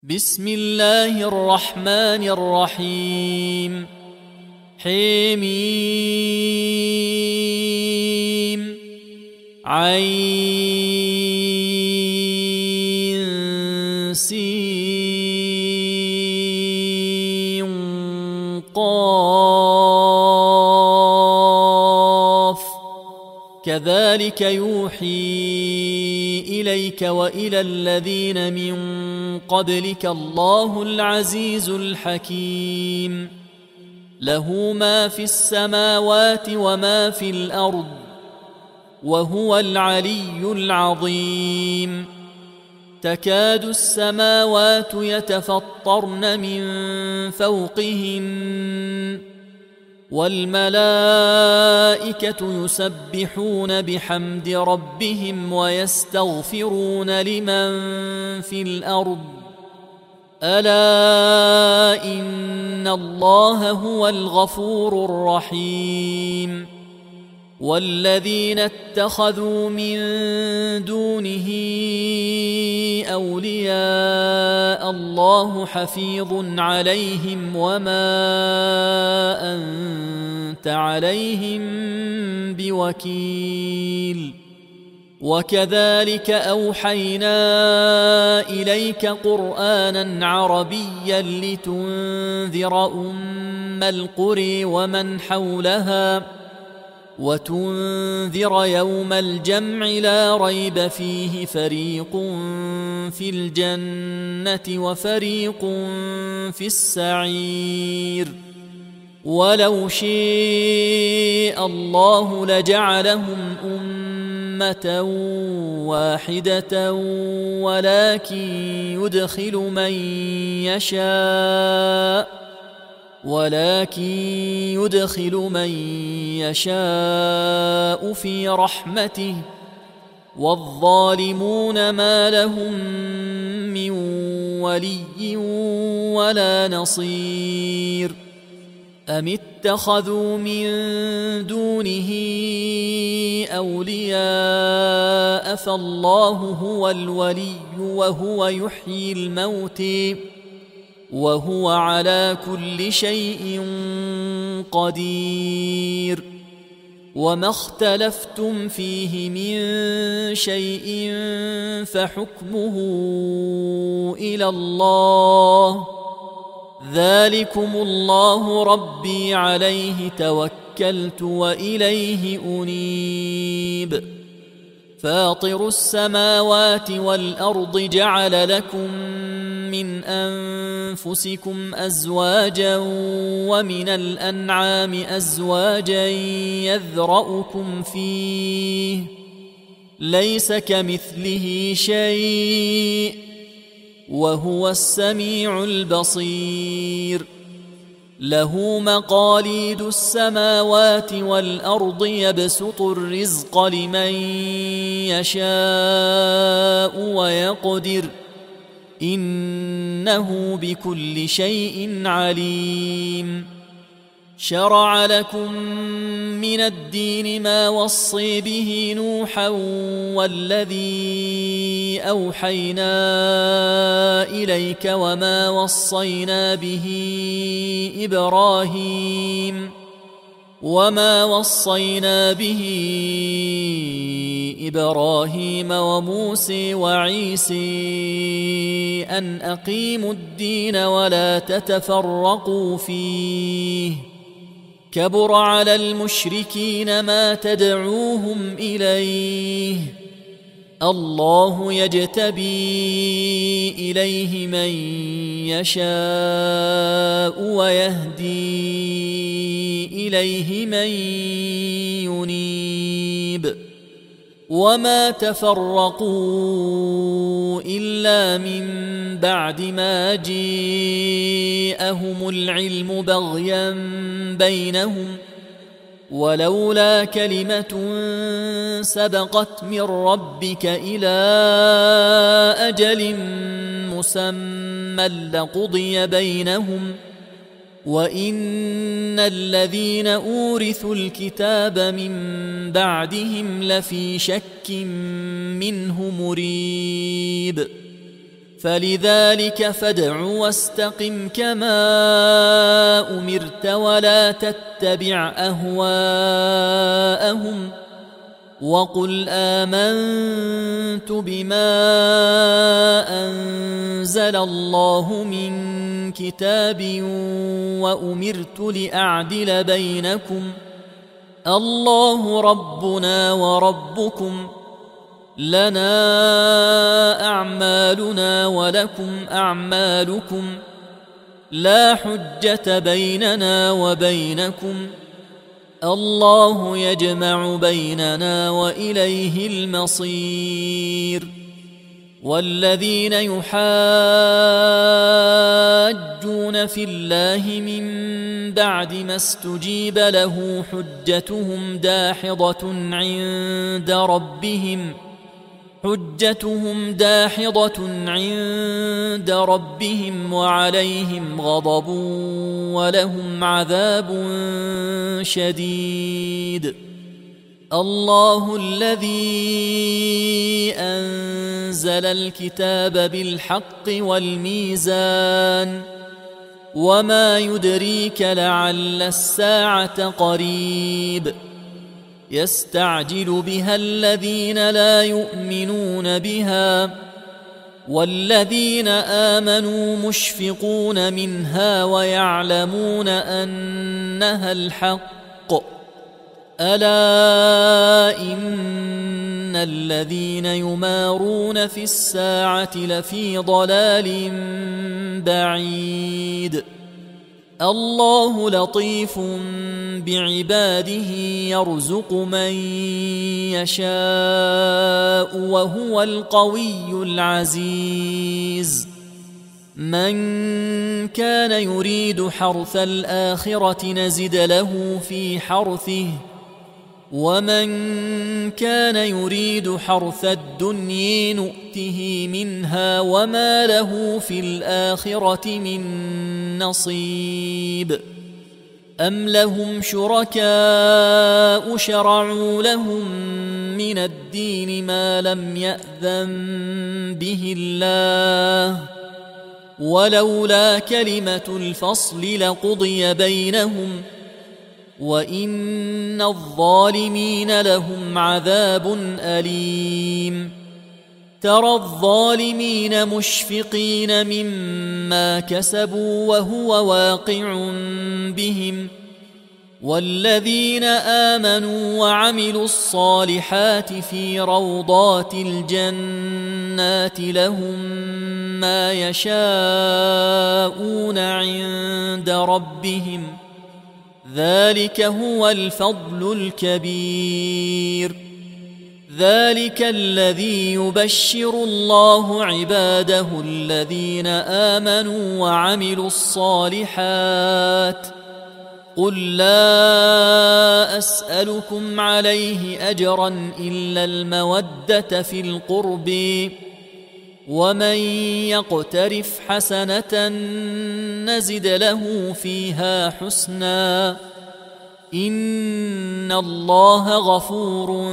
بسم الله الرحمن الرحيم حميم عين سين قاف كذلك يوحي إليك وإلى الذين من قبلك الله العزيز الحكيم له ما في السماوات وما في الأرض وهو العلي العظيم تكاد السماوات يتفطرن من فوقهن والملائكة يسبحون بحمد ربهم ويستغفرون لمن في الأرض ألا إن الله هو الغفور الرحيم والذين اتخذوا من دونه أولياء الله حفيظ عليهم وما أنت عليهم بوكيل وكذلك أوحينا إليك قرآنا عربيا لتنذر أم القرى ومن حولها وتنذر يوم الجمع لا ريب فيه فريق في الجنة وفريق في السعير ولو شاء الله لجعلهم أمة واحدة ولكن يدخل من يشاء في رحمته والظالمون ما لهم من ولي ولا نصير أم اتخذوا من دونه أولياء فالله هو الولي وهو يحيي الموتى وهو على كل شيء قدير وما اختلفتم فيه من شيء فحكمه إلى الله ذلكم الله ربي عليه توكلت وإليه أنيب فاطر السماوات والأرض جعل لكم من أنفسكم أزواجا ومن الأنعام أزواجا يذرأكم فيه ليس كمثله شيء وهو السميع البصير له مقاليد السماوات والأرض يبسط الرزق لمن يشاء ويقدر إنه بكل شيء عليم شرع لكم من الدين ما وصي به نوحا والذي أوحينا إليك وما وصينا به إبراهيم وموسى وعيسى أن أقيموا الدين ولا تتفرقوا فيه كبر على المشركين ما تدعوهم إليه الله يجتبي إليه من يشاء ويهدي إليه من ينيب وما تفرقوا إلا من بعد ما جاءهم العلم بغيا بينهم ولولا كلمة سبقت من ربك إلى أجل مسمى لقضي بينهم وإن الذين أورثوا الكتاب من بعدهم لفي شك منه مريب فلذلك فادع واستقم كما أمرت ولا تتبع أهواءهم وقل آمنت بما أنزل الله من كتاب وأمرت لأعدل بينكم الله ربنا وربكم لنا أعمالنا ولكم أعمالكم لا حجة بيننا وبينكم الله يجمع بيننا وإليه المصير والذين يحاجون في الله من بعد ما استجيب له حجتهم داحضة عند ربهم وعليهم غضب ولهم عذاب شديد الله الذي أنزل الكتاب بالحق والميزان وما يدريك لعل الساعة قريب يستعجل بها الذين لا يؤمنون بها والذين آمنوا مشفقون منها ويعلمون أنها الحق ألا إن الذين يمارون في الساعة لفي ضلال بعيد الله لطيف بعباده يرزق من يشاء وهو القوي العزيز من كان يريد حرث الآخرة نزد له في حرثه ومن كان يريد حرث الدنيا نؤته منها وما له في الآخرة من نصيب أم لهم شركاء شرعوا لهم من الدين ما لم يأذن به الله ولولا كلمة الفصل لقضي بينهم وإن الظالمين لهم عذاب أليم ترى الظالمين مشفقين مما كسبوا وهو واقع بهم والذين آمنوا وعملوا الصالحات في روضات الجنات لهم ما يشاءون عند ربهم ذلك هو الفضل الكبير ذلك الذي يبشر الله عباده الذين آمنوا وعملوا الصالحات قل لا أسألكم عليه أجرا إلا المودة في القرب ومن يقترف حسنة نزد له فيها حسنا إن الله غفور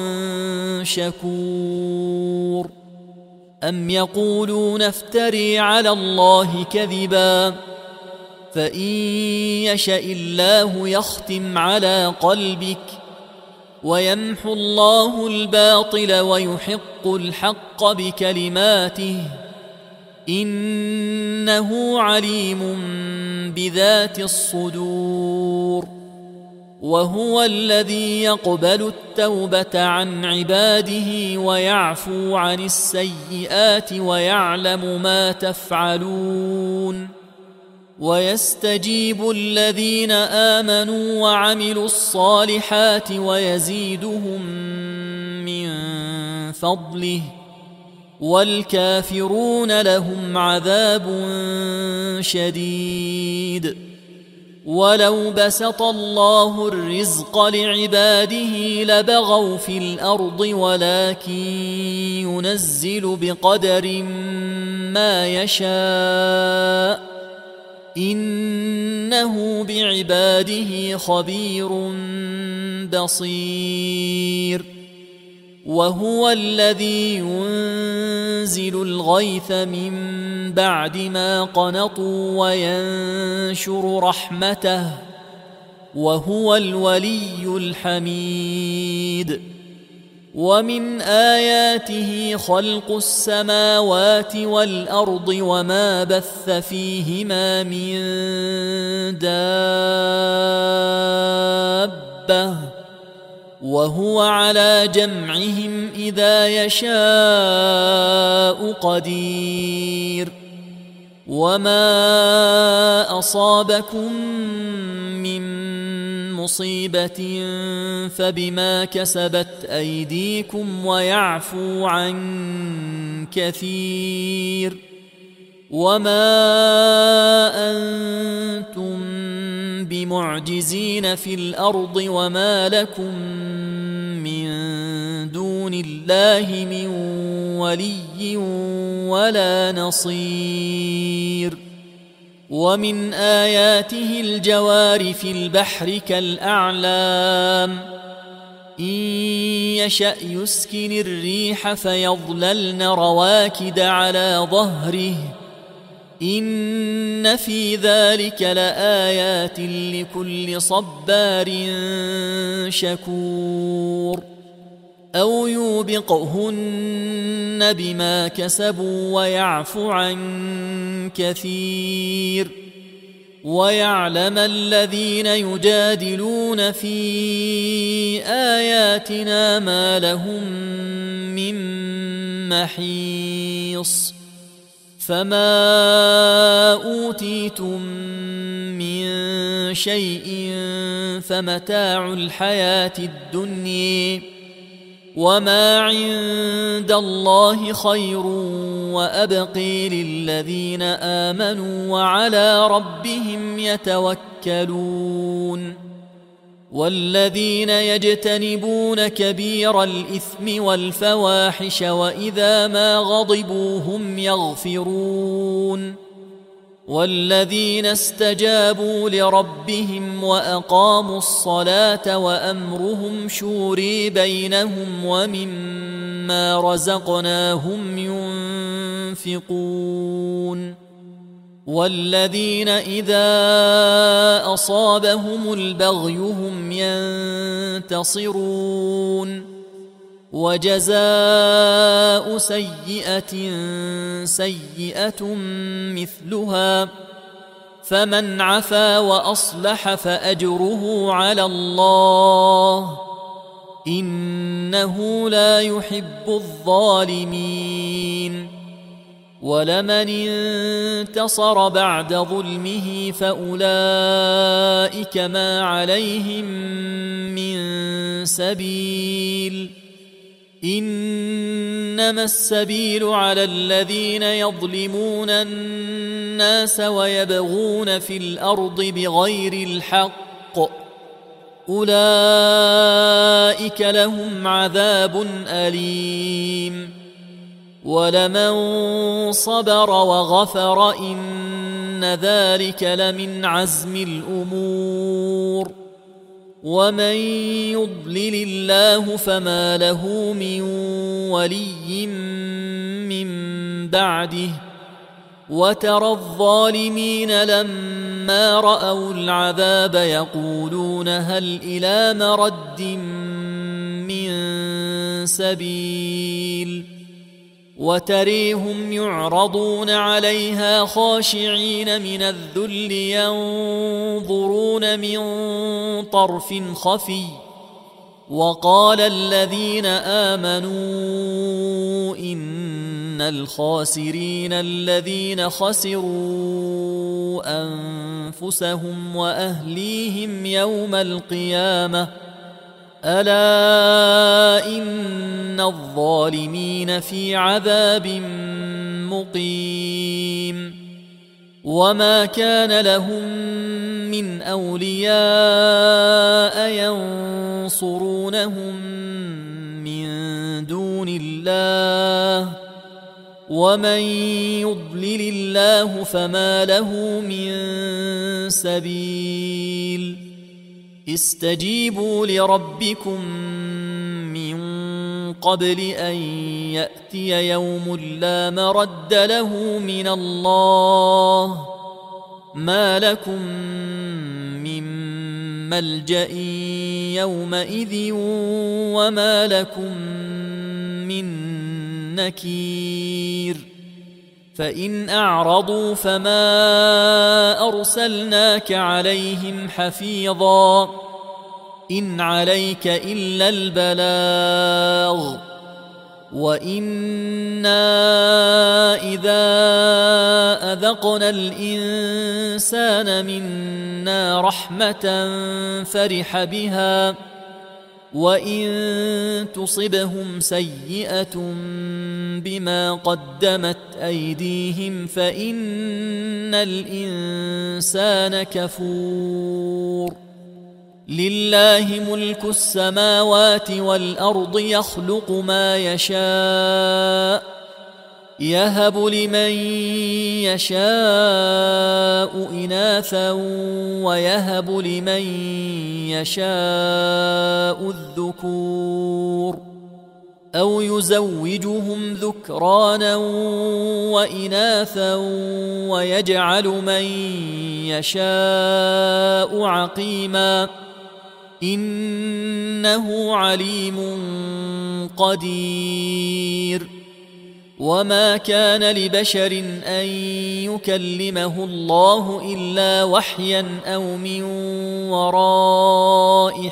شكور أم يقولون افتري على الله كذبا فإن يشأ الله يختم على قلبك ويمحو الله الباطل ويحق الحق بكلماته إنه عليم بذات الصدور وهو الذي يقبل التوبة عن عباده ويعفو عن السيئات ويعلم ما تفعلون ويستجيب الذين آمنوا وعملوا الصالحات ويزيدهم من فضله والكافرون لهم عذاب شديد ولو بسط الله الرزق لعباده لبغوا في الأرض ولكن ينزل بقدر ما يشاء إنه بعباده خبير بصير وهو الذي ينزل الغيث من بعد ما قنطوا وينشر رحمته وهو الولي الحميد. ومن آياته خلق السماوات والأرض وما بث فيهما من دابة وهو على جمعهم إذا يشاء قدير. وما أصابكم من مصيبة فبما كسبت أيديكم ويعفو عن كثير. وما أنتم بمعجزين في الأرض وما لكم من دون الله من ولي ولا نصير. ومن آياته الجوار في البحر كالأعلام إن يشأ يسكن الريح فيظللن رواكد على ظهره إن في ذلك لآيات لكل صبار شكور. أو يوبقهن بما كسبوا ويعفو عن كثير. ويعلم الذين يجادلون في آياتنا ما لهم من محيص. فما أوتيتم من شيء فمتاع الحياة الدنيا وما عند الله خير وأبقي للذين آمنوا وعلى ربهم يتوكلون. والذين يجتنبون كبير الإثم والفواحش وإذا ما غضبوا هم يغفرون. والذين استجابوا لربهم وأقاموا الصلاة وأمرهم شورى بينهم ومما رزقناهم ينفقون. والذين إذا أصابهم البغي هم ينتصرون. وجزاء سيئة سيئة مثلها فمن عفا وأصلح فأجره على الله إنه لا يحب الظالمين. ولمن انتصر بعد ظلمه فأولئك ما عليهم من سبيل إنما السبيل على الذين يظلمون الناس ويبغون في الأرض بغير الحق أولئك لهم عذاب أليم. ولمن صبر وغفر إن ذلك لمن عزم الأمور. ومن يضلل الله فما له من ولي من بعده. وترى الظالمين لما رأوا العذاب يقولون هل إلى مرد من سبيل. وتريهم يعرضون عليها خاشعين من الذل ينظرون من طرف خفي. وقال الذين آمنوا إن الخاسرين الذين خسروا أنفسهم وأهليهم يوم القيامة ألا إن الظالمين في عذاب مقيم. وما كان لهم من أولياء ينصرونهم من دون الله ومن يضلل الله فما له من سبيل. استجيبوا لربكم من قبل أن يأتي يوم لا مرد له من الله ما لكم من ملجأ يومئذ وما لكم من نكير فإن أعرضوا فما أرسلناك عليهم حفيظا إن عليك إلا البلاغ وإنا إذا أذقنا الإنسان منا رحمة فرح بها وإن تصبهم سيئة بما قدمت أيديهم فإن الإنسان كفور لله ملك السماوات والأرض يخلق ما يشاء يهب لمن يشاء إناثا ويهب لمن يشاء الذكور أو يزوجهم ذكرانا وإناثا ويجعل من يشاء عقيما إنه عليم قدير وما كان لبشر أن يكلمه الله إلا وحيا أو من وراء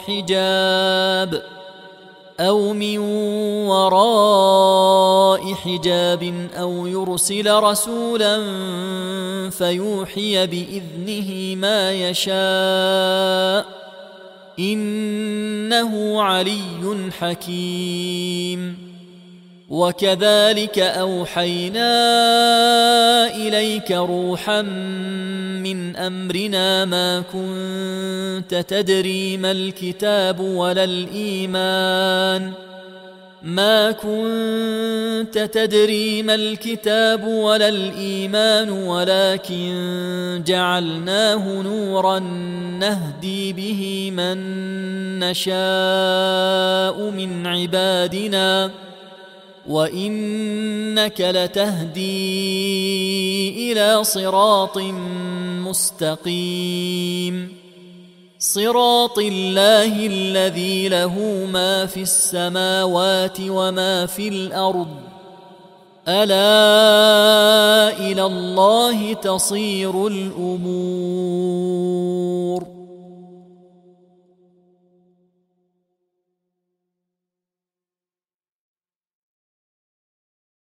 حجاب أو يرسل رسولا فيوحي بإذنه ما يشاء إنه علي حكيم وكذلك أوحينا إليك روحا من أمرنا ما كنت تدري ما الكتاب ولا الإيمان ولكن جعلناه نورا نهدي به من نشاء من عبادنا وإنك لتهدي إلى صراط مستقيم صراط الله الذي له ما في السماوات وما في الأرض ألا إلى الله تصير الأمور